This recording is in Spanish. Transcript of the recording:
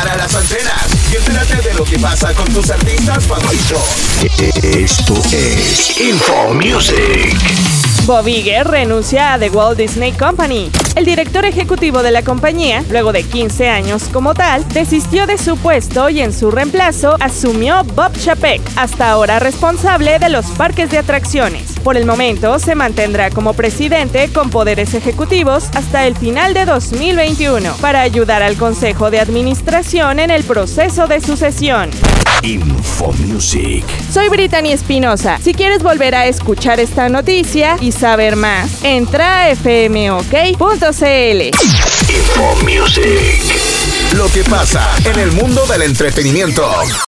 para las antenas y entérate de lo que pasa con tus artistas favoritos. Esto es Info Music. Bob Iger renuncia a The Walt Disney Company. El director ejecutivo de la compañía, luego de 15 años como tal, desistió de su puesto y en su reemplazo asumió Bob Chapek, hasta ahora responsable de los parques de atracciones. Por el momento se mantendrá como presidente con poderes ejecutivos hasta el final de 2021 para ayudar al Consejo de Administración en el proceso de sucesión. Info Music. Soy Brittany Espinosa. Si quieres volver a escuchar esta noticia y saber más, entra a fmok.cl. Info Music. Lo que pasa en el mundo del entretenimiento.